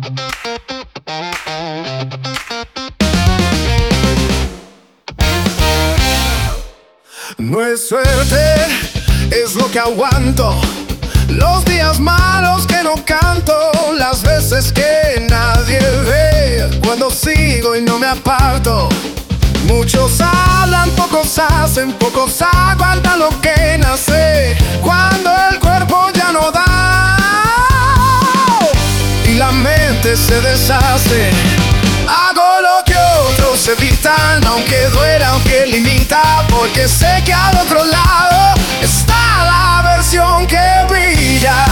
No es suerte, es lo que aguanto. Los días malos que no canto, las veces que nadie ve, cuando sigo y no me aparto. Muchos hablan, pocos hacen, pocos aguantan lo que nace. Cuando el cuerpo ya no da y la mente se deshace, hago lo que otros evitan, aunque duela, aunque limita, porque sé que al otro lado está la versión que brilla.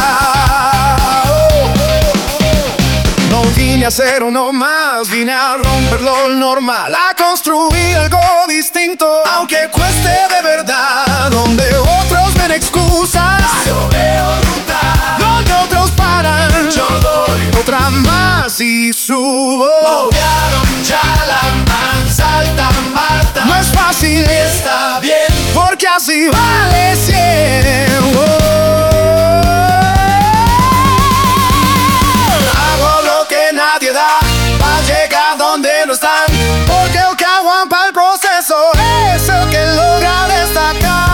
No vine a ser uno más, vine a romper lo normal, a construir algo distinto, aunque cueste de verdad. Donde otros ven excusas, yo veo ruta. Donde otros paran, yo doy otra más y subo. Moviaron Chalamán, saltan Marta. No es fácil, está bien, porque así vale 100. hago lo que nadie da, para llegar donde no están, Porque el que aguanta el proceso es el que logra destacar.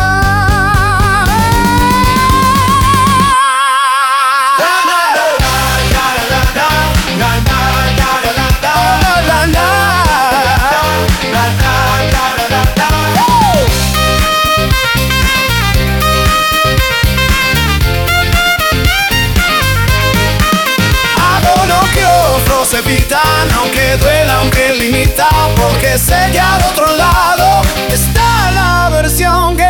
hago lo que otros evitan, aunque duela, aunque limita, porque sé que al otro lado Está la versión que